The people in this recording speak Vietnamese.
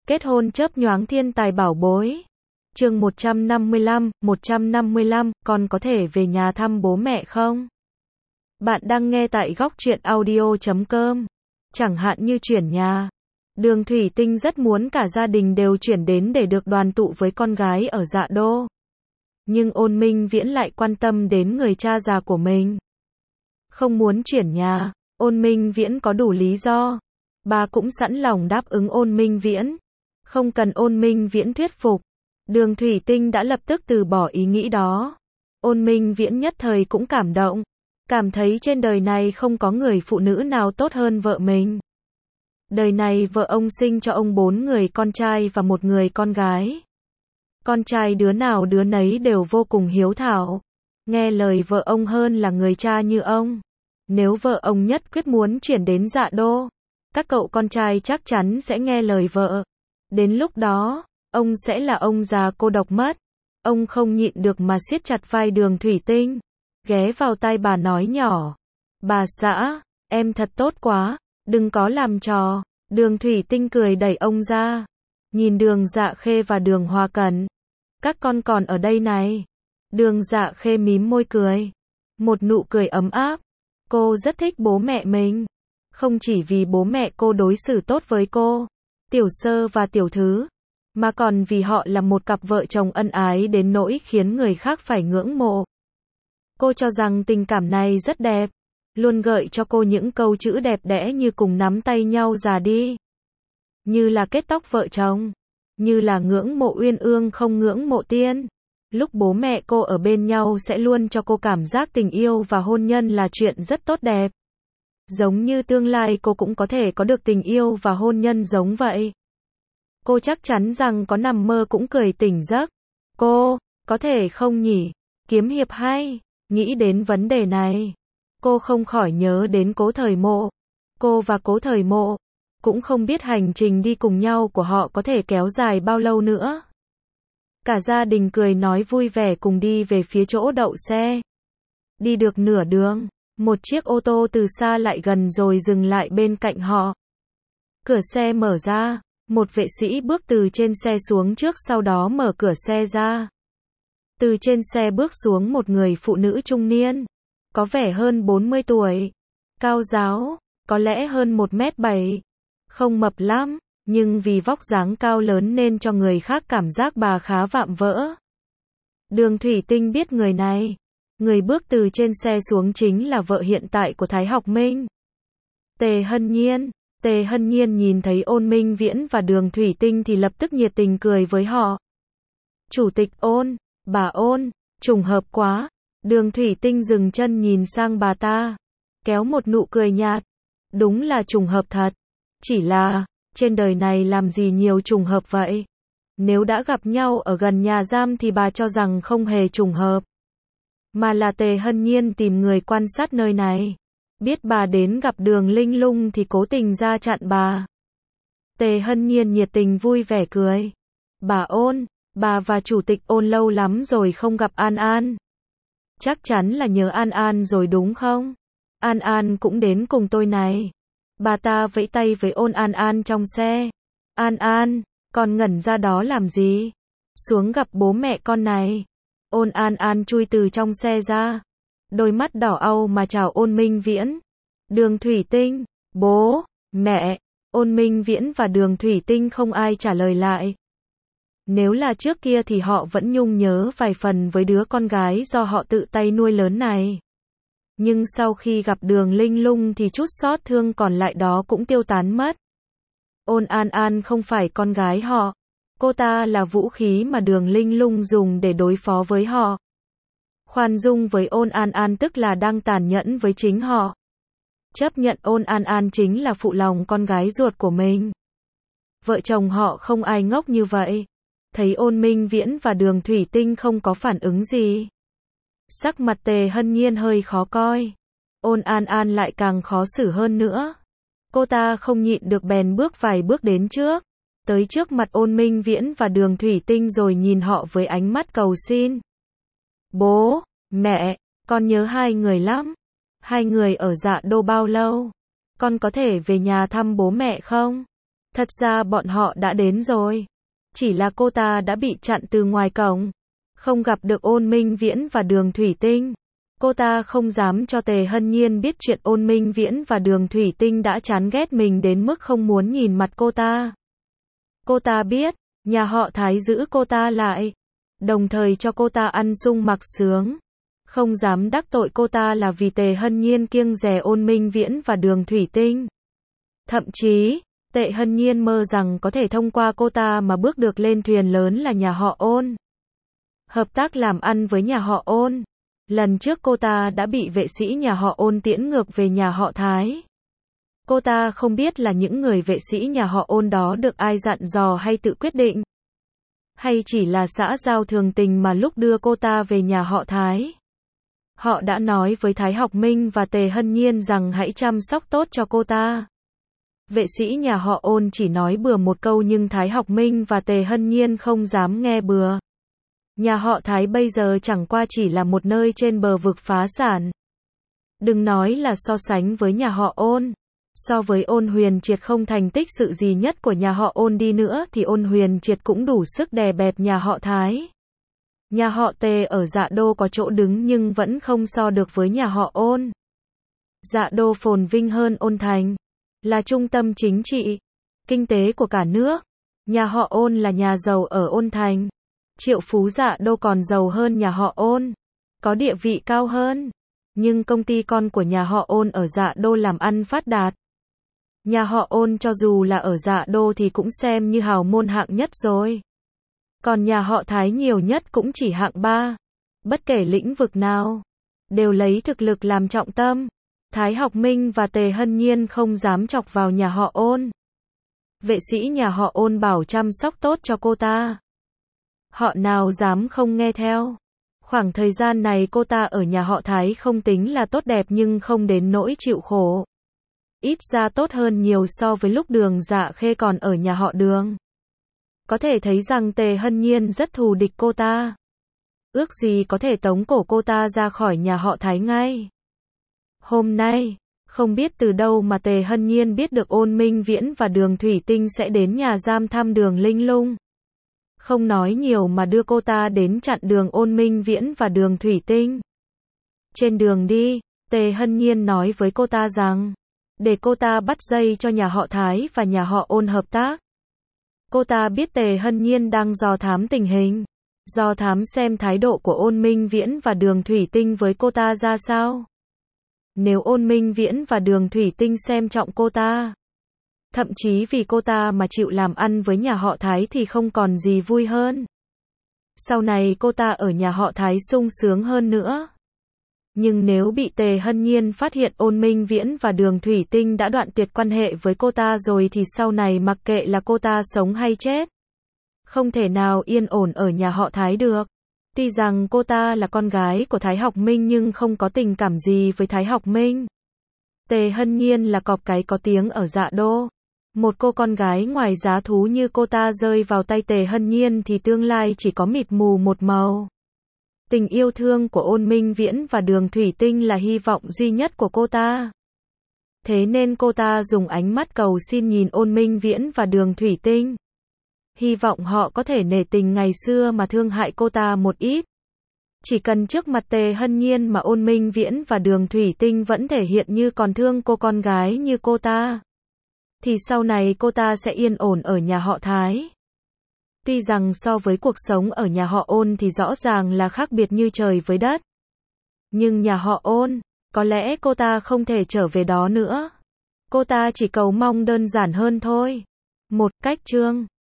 Kết hôn chớp nhoáng thiên tài bảo bối. Chương 155, con có thể về nhà thăm bố mẹ không? Bạn đang nghe tại góc truyện audio.com. Chẳng hạn như chuyển nhà. Đường Thủy Tinh rất muốn cả gia đình đều chuyển đến để được đoàn tụ với con gái ở Dạ Đô. Nhưng Ôn Minh Viễn lại quan tâm đến người cha già của mình. Không muốn chuyển nhà, Ôn Minh Viễn có đủ lý do. Bà cũng sẵn lòng đáp ứng Ôn Minh Viễn. Không cần Ôn Minh Viễn thuyết phục. Đường Thủy Tinh đã lập tức từ bỏ ý nghĩ đó. Ôn Minh Viễn nhất thời cũng cảm động. Cảm thấy trên đời này không có người phụ nữ nào tốt hơn vợ mình. Đời này vợ ông sinh cho ông 4 người con trai và 1 người con gái. Con trai đứa nào đứa nấy đều vô cùng hiếu thảo. Nghe lời vợ ông hơn là người cha như ông. Nếu vợ ông nhất quyết muốn chuyển đến Dạ Đô, các cậu con trai chắc chắn sẽ nghe lời vợ. Đến lúc đó, ông sẽ là ông già cô độc mất. Ông không nhịn được mà siết chặt vai Đường Thủy Tinh, ghé vào tai bà nói nhỏ. Bà xã, em thật tốt quá, đừng có làm trò. Đường Thủy Tinh cười đẩy ông ra. Nhìn Đường Dạ Khê và Đường Hoa Cẩn. Các con còn ở đây này. Đường Dạ Khê mím môi cười. Một nụ cười ấm áp. Cô rất thích bố mẹ mình. Không chỉ vì bố mẹ cô đối xử tốt với cô, Tiểu Sơ và Tiểu Thứ, mà còn vì họ là một cặp vợ chồng ân ái đến nỗi khiến người khác phải ngưỡng mộ. Cô cho rằng tình cảm này rất đẹp, luôn gợi cho cô những câu chữ đẹp đẽ như cùng nắm tay nhau già đi, như là kết tóc vợ chồng, như là ngưỡng mộ uyên ương không ngưỡng mộ tiên. Lúc bố mẹ cô ở bên nhau sẽ luôn cho cô cảm giác tình yêu và hôn nhân là chuyện rất tốt đẹp. Giống như tương lai cô cũng có thể có được tình yêu và hôn nhân giống vậy. Cô chắc chắn rằng có nằm mơ cũng cười tỉnh giấc. Cô, có thể không nhỉ? Kiếm hiệp hay. Nghĩ đến vấn đề này, cô không khỏi nhớ đến Cố Thời Mộ. Cô và Cố Thời Mộ cũng không biết hành trình đi cùng nhau của họ có thể kéo dài bao lâu nữa. Cả gia đình cười nói vui vẻ cùng đi về phía chỗ đậu xe. Đi được nửa đường, một chiếc ô tô từ xa lại gần rồi dừng lại bên cạnh họ. Cửa xe mở ra, một vệ sĩ bước từ trên xe xuống trước, sau đó mở cửa xe ra. Từ trên xe bước xuống một người phụ nữ trung niên, có vẻ hơn 40 tuổi, cao ráo, có lẽ hơn 1m7, không mập lắm, nhưng vì vóc dáng cao lớn nên cho người khác cảm giác bà khá vạm vỡ. Đường Thủy Tinh biết người này. Người bước từ trên xe xuống chính là vợ hiện tại của Thái Học Minh, Tề Hân Nhiên. Tề Hân Nhiên nhìn thấy Ôn Minh Viễn và Đường Thủy Tinh thì lập tức nhiệt tình cười với họ. Chủ tịch Ôn, bà Ôn, trùng hợp quá. Đường Thủy Tinh dừng chân nhìn sang bà ta, kéo một nụ cười nhạt. Đúng là trùng hợp thật. Chỉ là, trên đời này làm gì nhiều trùng hợp vậy? Nếu đã gặp nhau ở gần nhà giam thì bà cho rằng không hề trùng hợp, mà là Tề Hân Nhiên tìm người quan sát nơi này. Biết bà đến gặp Đường Linh Lung thì cố tình ra chặn bà. Tề Hân Nhiên nhiệt tình vui vẻ cười. Bà Ôn, bà và Chủ tịch Ôn lâu lắm rồi không gặp An An. Chắc chắn là nhớ An An rồi đúng không? An An cũng đến cùng tôi này. Bà ta vẫy tay với Ôn An An trong xe. An An, con ngẩn ra đó làm gì? Xuống gặp bố mẹ con này. Ôn An An chui từ trong xe ra. Đôi mắt đỏ au mà chào Ôn Minh Viễn. Đường Thủy Tinh, bố, mẹ. Ôn Minh Viễn và Đường Thủy Tinh không ai trả lời lại. Nếu là trước kia thì họ vẫn nhung nhớ vài phần với đứa con gái do họ tự tay nuôi lớn này. Nhưng sau khi gặp Đường Linh Lung thì chút xót thương còn lại đó cũng tiêu tán mất. Ôn An An không phải con gái họ. Cô ta là vũ khí mà Đường Linh Lung dùng để đối phó với họ. Khoan dung với Ôn An An tức là đang tàn nhẫn với chính họ. Chấp nhận Ôn An An chính là phụ lòng con gái ruột của mình. Vợ chồng họ không ai ngốc như vậy. Thấy Ôn Minh Viễn và Đường Thủy Tinh không có phản ứng gì, sắc mặt Tề Hân Nhiên hơi khó coi. Ôn An An lại càng khó xử hơn nữa. Cô ta không nhịn được bèn bước vài bước đến trước, tới trước mặt Ôn Minh Viễn và Đường Thủy Tinh rồi nhìn họ với ánh mắt cầu xin. Bố, mẹ, con nhớ hai người lắm. Hai người ở Dạ Đô bao lâu? Con có thể về nhà thăm bố mẹ không? Thật ra bọn họ đã đến rồi. Chỉ là cô ta đã bị chặn từ ngoài cổng. Không gặp được Ôn Minh Viễn và Đường Thủy Tinh. Cô ta không dám cho Tề Hân Nhiên biết chuyện Ôn Minh Viễn và Đường Thủy Tinh đã chán ghét mình đến mức không muốn nhìn mặt cô ta. Cô ta biết, nhà họ Thái giữ cô ta lại. Đồng thời cho cô ta ăn sung mặc sướng. Không dám đắc tội cô ta là vì Tề Hân Nhiên kiêng dè Ôn Minh Viễn và Đường Thủy Tinh. Thậm chí, Tề Hân Nhiên mơ rằng có thể thông qua cô ta mà bước được lên thuyền lớn là nhà họ Ôn. Hợp tác làm ăn với nhà họ Ôn. Lần trước cô ta đã bị vệ sĩ nhà họ Ôn tiễn ngược về nhà họ Thái. Cô ta không biết là những người vệ sĩ nhà họ Ôn đó được ai dặn dò hay tự quyết định. Hay chỉ là xã giao thường tình mà lúc đưa cô ta về nhà họ Thái. Họ đã nói với Thái Học Minh và Tề Hân Nhiên rằng hãy chăm sóc tốt cho cô ta. Vệ sĩ nhà họ Ôn chỉ nói bừa một câu nhưng Thái Học Minh và Tề Hân Nhiên không dám nghe bừa. Nhà họ Thái bây giờ chẳng qua chỉ là một nơi trên bờ vực phá sản. Đừng nói là so sánh với nhà họ Ôn. So với Ôn Huyền Triệt không thành tích sự gì nhất của nhà họ Ôn đi nữa thì Ôn Huyền Triệt cũng đủ sức đè bẹp nhà họ Thái. Nhà họ Tề ở Dạ Đô có chỗ đứng nhưng vẫn không so được với nhà họ Ôn. Dạ Đô phồn vinh hơn Ôn Thành. Là trung tâm chính trị, kinh tế của cả nước. Nhà họ Ôn là nhà giàu ở Ôn Thành. Triệu phú Dạ Đô còn giàu hơn nhà họ Ôn. Có địa vị cao hơn. Nhưng công ty con của nhà họ Ôn ở Dạ Đô làm ăn phát đạt. Nhà họ Ôn cho dù là ở Dạ Đô thì cũng xem như hào môn hạng nhất rồi. Còn nhà họ Thái nhiều nhất cũng chỉ hạng 3. Bất kể lĩnh vực nào, đều lấy thực lực làm trọng tâm. Thái Học Minh và Tề Hân Nhiên không dám chọc vào nhà họ Ôn. Vệ sĩ nhà họ Ôn bảo chăm sóc tốt cho cô ta. Họ nào dám không nghe theo. Khoảng thời gian này cô ta ở nhà họ Thái không tính là tốt đẹp nhưng không đến nỗi chịu khổ. Ít ra tốt hơn nhiều so với lúc Đường Dạ Khê còn ở nhà họ Đường. Có thể thấy rằng Tề Hân Nhiên rất thù địch cô ta. Ước gì có thể tống cổ cô ta ra khỏi nhà họ Thái ngay. Hôm nay, không biết từ đâu mà Tề Hân Nhiên biết được Ôn Minh Viễn và Đường Thủy Tinh sẽ đến nhà giam thăm Đường Linh Lung. Không nói nhiều mà đưa cô ta đến chặn đường Ôn Minh Viễn và Đường Thủy Tinh. Trên đường đi, Tề Hân Nhiên nói với cô ta rằng, để cô ta bắt dây cho nhà họ Thái và nhà họ Ôn hợp tác. Cô ta biết Tề Hân Nhiên đang dò thám tình hình, dò thám xem thái độ của Ôn Minh Viễn và Đường Thủy Tinh với cô ta ra sao. Nếu Ôn Minh Viễn và Đường Thủy Tinh xem trọng cô ta, thậm chí vì cô ta mà chịu làm ăn với nhà họ Thái thì không còn gì vui hơn. Sau này cô ta ở nhà họ Thái sung sướng hơn nữa. Nhưng nếu bị Tề Hân Nhiên phát hiện Ôn Minh Viễn và Đường Thủy Tinh đã đoạn tuyệt quan hệ với cô ta rồi thì sau này mặc kệ là cô ta sống hay chết, không thể nào yên ổn ở nhà họ Thái được. Tuy rằng cô ta là con gái của Thái Học Minh nhưng không có tình cảm gì với Thái Học Minh. Tề Hân Nhiên là cọp cái có tiếng ở Dạ Đô. Một cô con gái ngoài giá thú như cô ta rơi vào tay Tề Hân Nhiên thì tương lai chỉ có mịt mù một màu. Tình yêu thương của Ôn Minh Viễn và Đường Thủy Tinh là hy vọng duy nhất của cô ta. Thế nên cô ta dùng ánh mắt cầu xin nhìn Ôn Minh Viễn và Đường Thủy Tinh. Hy vọng họ có thể nể tình ngày xưa mà thương hại cô ta một ít. Chỉ cần trước mặt Tề Hân Nhiên mà Ôn Minh Viễn và Đường Thủy Tinh vẫn thể hiện như còn thương cô con gái như cô ta, thì sau này cô ta sẽ yên ổn ở nhà họ Thái. Tuy rằng so với cuộc sống ở nhà họ Ôn thì rõ ràng là khác biệt như trời với đất. Nhưng nhà họ Ôn, có lẽ cô ta không thể trở về đó nữa. Cô ta chỉ cầu mong đơn giản hơn thôi. Một cách chương